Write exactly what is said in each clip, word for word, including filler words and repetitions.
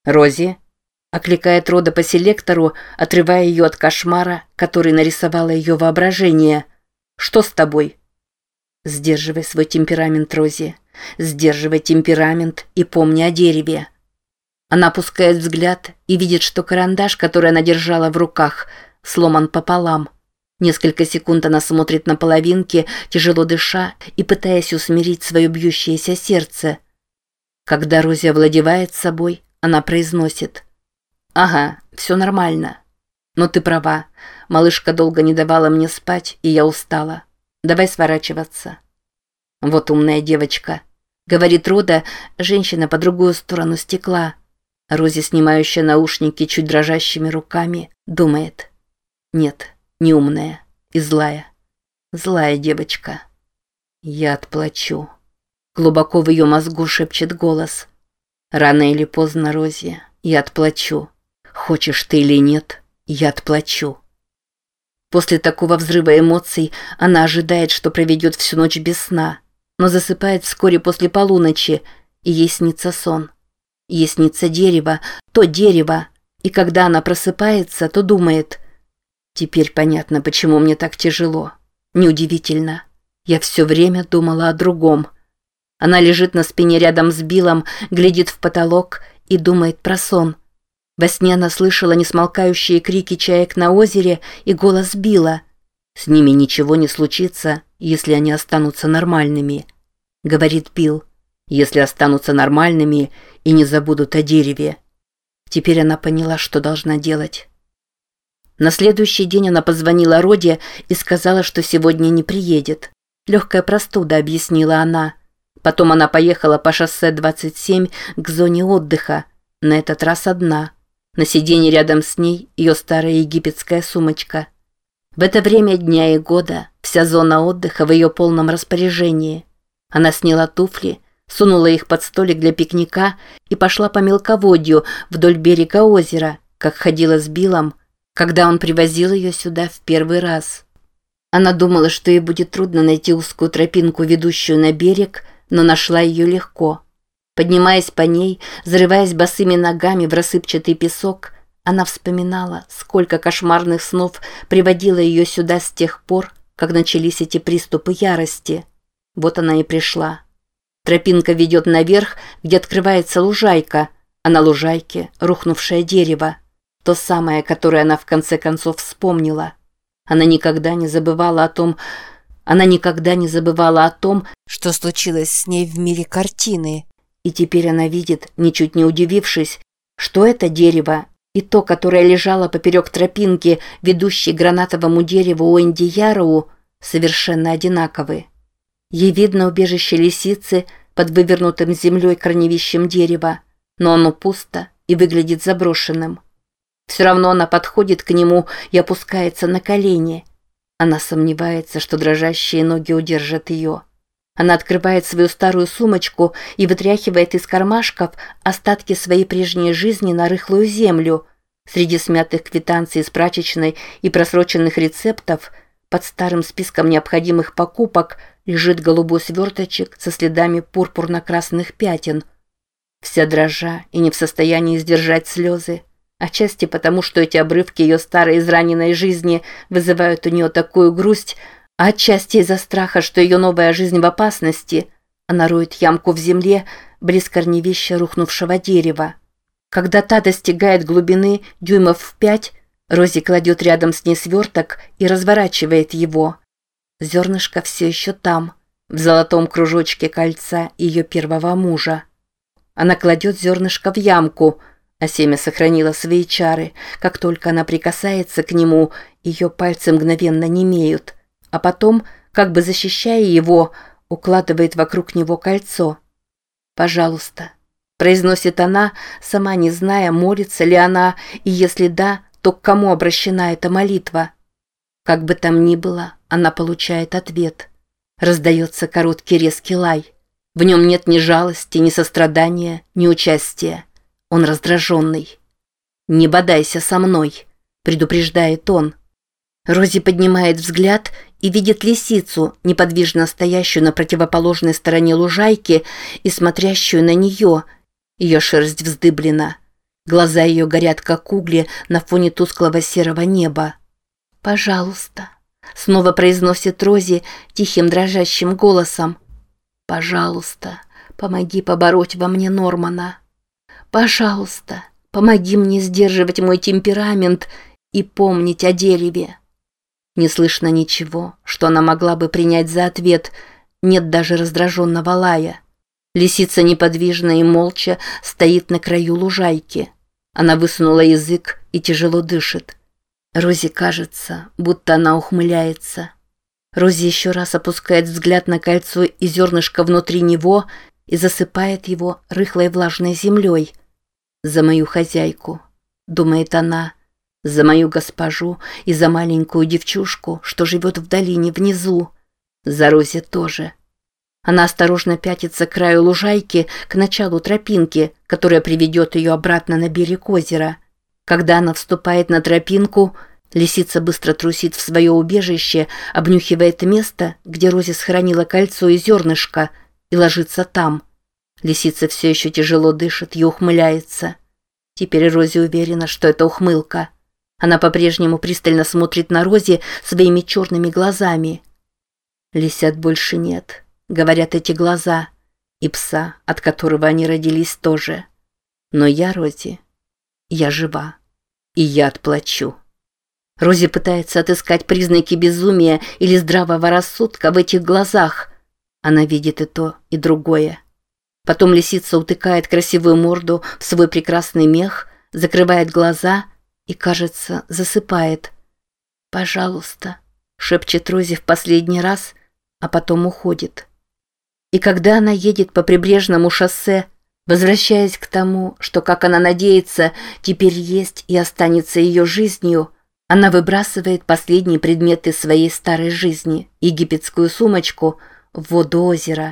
«Рози?» – окликает Рода по селектору, отрывая ее от кошмара, который нарисовало ее воображение. «Что с тобой?» «Сдерживай свой темперамент, Рози. Сдерживай темперамент и помни о дереве». Она опускает взгляд и видит, что карандаш, который она держала в руках, сломан пополам. Несколько секунд она смотрит на половинки, тяжело дыша и пытаясь усмирить свое бьющееся сердце. Когда Рози овладевает собой, она произносит: «Ага, все нормально. Но ты права. Малышка долго не давала мне спать, и я устала. Давай сворачиваться». «Вот умная девочка», — говорит Рода, женщина по другую сторону стекла. Рози, снимающая наушники чуть дрожащими руками, думает: «Нет, не умная и злая. Злая девочка. Я отплачу». Глубоко в ее мозгу шепчет голос: «Рано или поздно, Рози, я отплачу. Хочешь ты или нет, я отплачу». После такого взрыва эмоций она ожидает, что проведет всю ночь без сна, но засыпает вскоре после полуночи, и ей снится сон. Ей снится дерево, то дерево, и когда она просыпается, то думает: «Теперь понятно, почему мне так тяжело. Неудивительно. Я все время думала о другом». Она лежит на спине рядом с Биллом, глядит в потолок и думает про сон. Во сне она слышала несмолкающие крики чаек на озере и голос Билла. «С ними ничего не случится, если они останутся нормальными», — говорит Билл. «Если останутся нормальными и не забудут о дереве». Теперь она поняла, что должна делать. На следующий день она позвонила Роде и сказала, что сегодня не приедет. «Легкая простуда», — объяснила она. Потом она поехала по шоссе двадцать семь к зоне отдыха, на этот раз одна. На сиденье рядом с ней ее старая египетская сумочка. В это время дня и года вся зона отдыха в ее полном распоряжении. Она сняла туфли, сунула их под столик для пикника и пошла по мелководью вдоль берега озера, как ходила с Биллом, когда он привозил ее сюда в первый раз. Она думала, что ей будет трудно найти узкую тропинку, ведущую на берег, но нашла ее легко. Поднимаясь по ней, зарываясь босыми ногами в рассыпчатый песок, она вспоминала, сколько кошмарных снов приводило ее сюда с тех пор, как начались эти приступы ярости. Вот она и пришла. Тропинка ведет наверх, где открывается лужайка, а на лужайке рухнувшее дерево. То самое, которое она в конце концов вспомнила. Она никогда не забывала о том, она никогда не забывала о том, что случилось с ней в мире картины. И теперь она видит, ничуть не удивившись, что это дерево и то, которое лежало поперек тропинки, ведущей к гранатовому дереву Уэнди-Яроу, совершенно одинаковы. Ей видно убежище лисицы под вывернутым землей корневищем дерева, но оно пусто и выглядит заброшенным. Все равно она подходит к нему и опускается на колени. Она сомневается, что дрожащие ноги удержат ее. Она открывает свою старую сумочку и вытряхивает из кармашков остатки своей прежней жизни на рыхлую землю. Среди смятых квитанций из прачечной и просроченных рецептов под старым списком необходимых покупок лежит голубой сверточек со следами пурпурно-красных пятен. Вся дрожа и не в состоянии сдержать слезы. Отчасти потому, что эти обрывки ее старой израненной жизни вызывают у нее такую грусть, а отчасти из-за страха, что ее новая жизнь в опасности. Она роет ямку в земле близ корневища рухнувшего дерева. Когда та достигает глубины дюймов в пять, Рози кладет рядом с ней сверток и разворачивает его. Зернышко все еще там, в золотом кружочке кольца ее первого мужа. Она кладет зернышко в ямку, а семя сохранило свои чары. Как только она прикасается к нему, ее пальцы мгновенно немеют, а потом, как бы защищая его, укладывает вокруг него кольцо. «Пожалуйста», — произносит она, сама не зная, молится ли она, и если да, то к кому обращена эта молитва. Как бы там ни было, она получает ответ. Раздается короткий резкий лай. В нем нет ни жалости, ни сострадания, ни участия. Он раздраженный. «Не бодайся со мной», — предупреждает он. Рози поднимает взгляд и видит лисицу, неподвижно стоящую на противоположной стороне лужайки и смотрящую на нее. Ее шерсть вздыблена. Глаза ее горят, как угли на фоне тусклого серого неба. «Пожалуйста», — снова произносит Рози тихим дрожащим голосом. «Пожалуйста, помоги побороть во мне Нормана. Пожалуйста, помоги мне сдерживать мой темперамент и помнить о дереве». Не слышно ничего, что она могла бы принять за ответ, нет даже раздраженного лая. Лисица неподвижно и молча стоит на краю лужайки. Она высунула язык и тяжело дышит. Рози кажется, будто она ухмыляется. Рози еще раз опускает взгляд на кольцо и зернышко внутри него и засыпает его рыхлой влажной землей. «За мою хозяйку», — думает она, — «за мою госпожу и за маленькую девчушку, что живет в долине внизу. За Рози тоже». Она осторожно пятится к краю лужайки, к началу тропинки, которая приведет ее обратно на берег озера. Когда она вступает на тропинку, лисица быстро трусит в свое убежище, обнюхивает место, где Рози схоронила кольцо и зернышко, и ложится там. Лисица все еще тяжело дышит и ухмыляется. Теперь Рози уверена, что это ухмылка. Она по-прежнему пристально смотрит на Рози своими черными глазами. «Лисят больше нет», — говорят эти глаза, и пса, от которого они родились, тоже. Но я, Рози, я жива, и я отплачу. Рози пытается отыскать признаки безумия или здравого рассудка в этих глазах. Она видит и то, и другое. Потом лисица утыкает красивую морду в свой прекрасный мех, закрывает глаза и, кажется, засыпает. «Пожалуйста», — шепчет Рози в последний раз, а потом уходит. И когда она едет по прибрежному шоссе, возвращаясь к тому, что, как она надеется, теперь есть и останется ее жизнью, она выбрасывает последние предметы своей старой жизни, египетскую сумочку, в воду озера.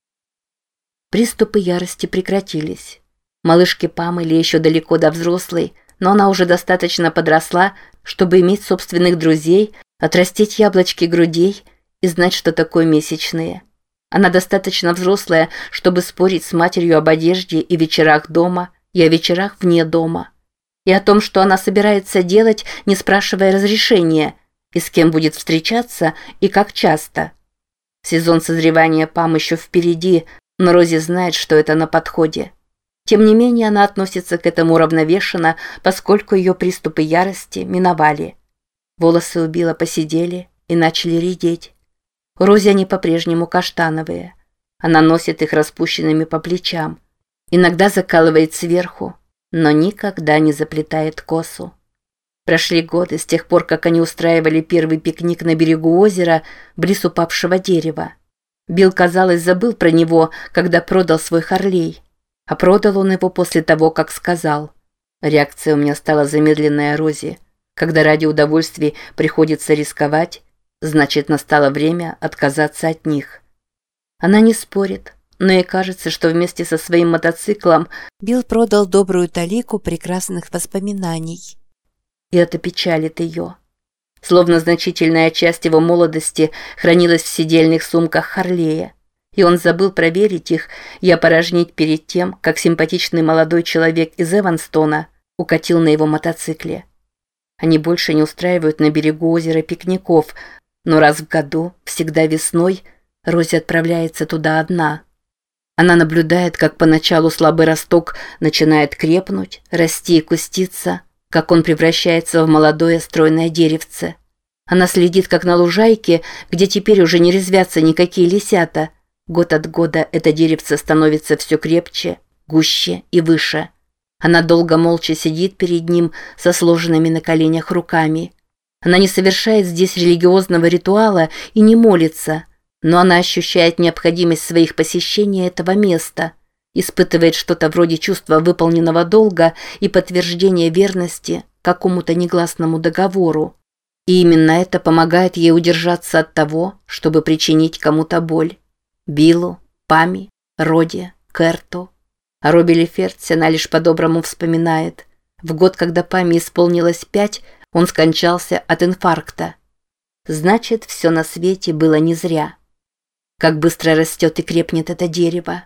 Приступы ярости прекратились. Малышке Памеле еще далеко до взрослой, но она уже достаточно подросла, чтобы иметь собственных друзей, отрастить яблочки грудей и знать, что такое месячные. Она достаточно взрослая, чтобы спорить с матерью об одежде и вечерах дома, и о вечерах вне дома. И о том, что она собирается делать, не спрашивая разрешения, и с кем будет встречаться, и как часто. Сезон созревания Пам еще впереди, но Рози знает, что это на подходе. Тем не менее, она относится к этому уравновешенно, поскольку ее приступы ярости миновали. Волосы у Билла посидели и начали редеть. У Рози они по-прежнему каштановые. Она носит их распущенными по плечам. Иногда закалывает сверху, но никогда не заплетает косу. Прошли годы с тех пор, как они устраивали первый пикник на берегу озера, близ упавшего дерева. Билл, казалось, забыл про него, когда продал свой Харлей. А продал он его после того, как сказал: «Реакция у меня стала замедленная, Рози. Когда ради удовольствий приходится рисковать, значит, настало время отказаться от них». Она не спорит, но ей кажется, что вместе со своим мотоциклом Билл продал добрую талику прекрасных воспоминаний. И это печалит ее. Словно значительная часть его молодости хранилась в сидельных сумках Харлея, и он забыл проверить их и опорожнить перед тем, как симпатичный молодой человек из Эванстона укатил на его мотоцикле. Они больше не устраивают на берегу озера пикников, но раз в году, всегда весной, Рози отправляется туда одна. Она наблюдает, как поначалу слабый росток начинает крепнуть, расти и куститься, как он превращается в молодое стройное деревце. Она следит, как на лужайке, где теперь уже не резвятся никакие лисята, год от года это деревце становится все крепче, гуще и выше. Она долго молча сидит перед ним со сложенными на коленях руками. Она не совершает здесь религиозного ритуала и не молится, но она ощущает необходимость своих посещений этого места, испытывает что-то вроде чувства выполненного долга и подтверждения верности какому-то негласному договору. И именно это помогает ей удержаться от того, чтобы причинить кому-то боль. Биллу, Пами, Роди, Керту. О Робби Леферте она лишь по-доброму вспоминает. В год, когда Пами исполнилось пять, он скончался от инфаркта. Значит, все на свете было не зря. Как быстро растет и крепнет это дерево.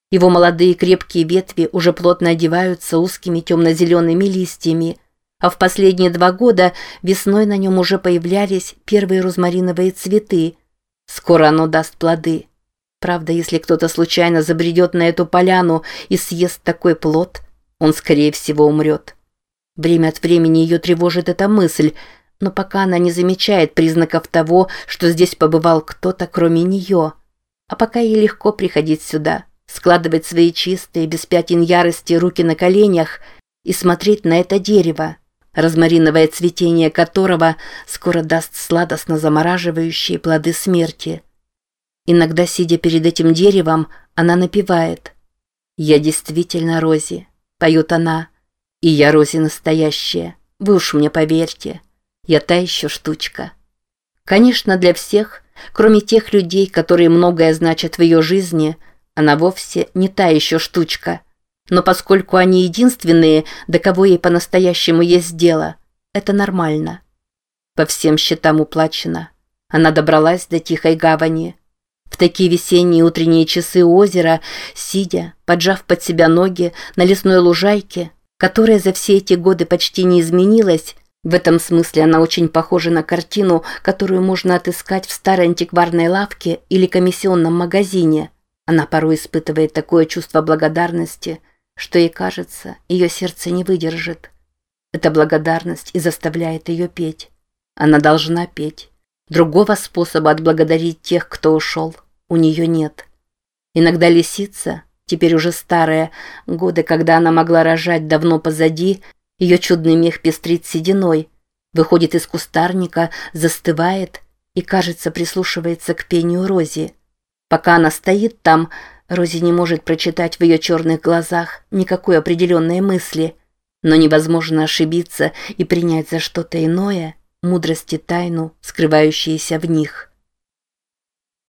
Его молодые крепкие ветви уже плотно одеваются узкими темно-зелеными листьями, а в последние два года весной на нем уже появлялись первые розмариновые цветы. Скоро оно даст плоды. Правда, если кто-то случайно забредет на эту поляну и съест такой плод, он, скорее всего, умрет. Время от времени ее тревожит эта мысль, но пока она не замечает признаков того, что здесь побывал кто-то, кроме нее. А пока ей легко приходить сюда, складывать свои чистые, без пятен ярости руки на коленях и смотреть на это дерево, розмариновое цветение которого скоро даст сладостно замораживающие плоды смерти. Иногда, сидя перед этим деревом, она напевает: «Я действительно Рози», — поет она, — «и я Рози настоящая, вы уж мне поверьте, я та еще штучка». Конечно, для всех, кроме тех людей, которые многое значат в ее жизни, она вовсе не та еще штучка. Но поскольку они единственные, до кого ей по-настоящему есть дело, это нормально. По всем счетам уплачено. Она добралась до тихой гавани. В такие весенние утренние часы у озера, сидя, поджав под себя ноги на лесной лужайке, которая за все эти годы почти не изменилась, в этом смысле она очень похожа на картину, которую можно отыскать в старой антикварной лавке или комиссионном магазине. Она порой испытывает такое чувство благодарности, что ей кажется, ее сердце не выдержит. Эта благодарность и заставляет ее петь. Она должна петь. Другого способа отблагодарить тех, кто ушел, у нее нет. Иногда лисица, теперь уже старая, годы, когда она могла рожать, давно позади, ее чудный мех пестрит сединой, выходит из кустарника, застывает и, кажется, прислушивается к пению Рози. Пока она стоит там, Рози не может прочитать в ее черных глазах никакой определенной мысли, но невозможно ошибиться и принять за что-то иное мудрость и тайну, скрывающиеся в них.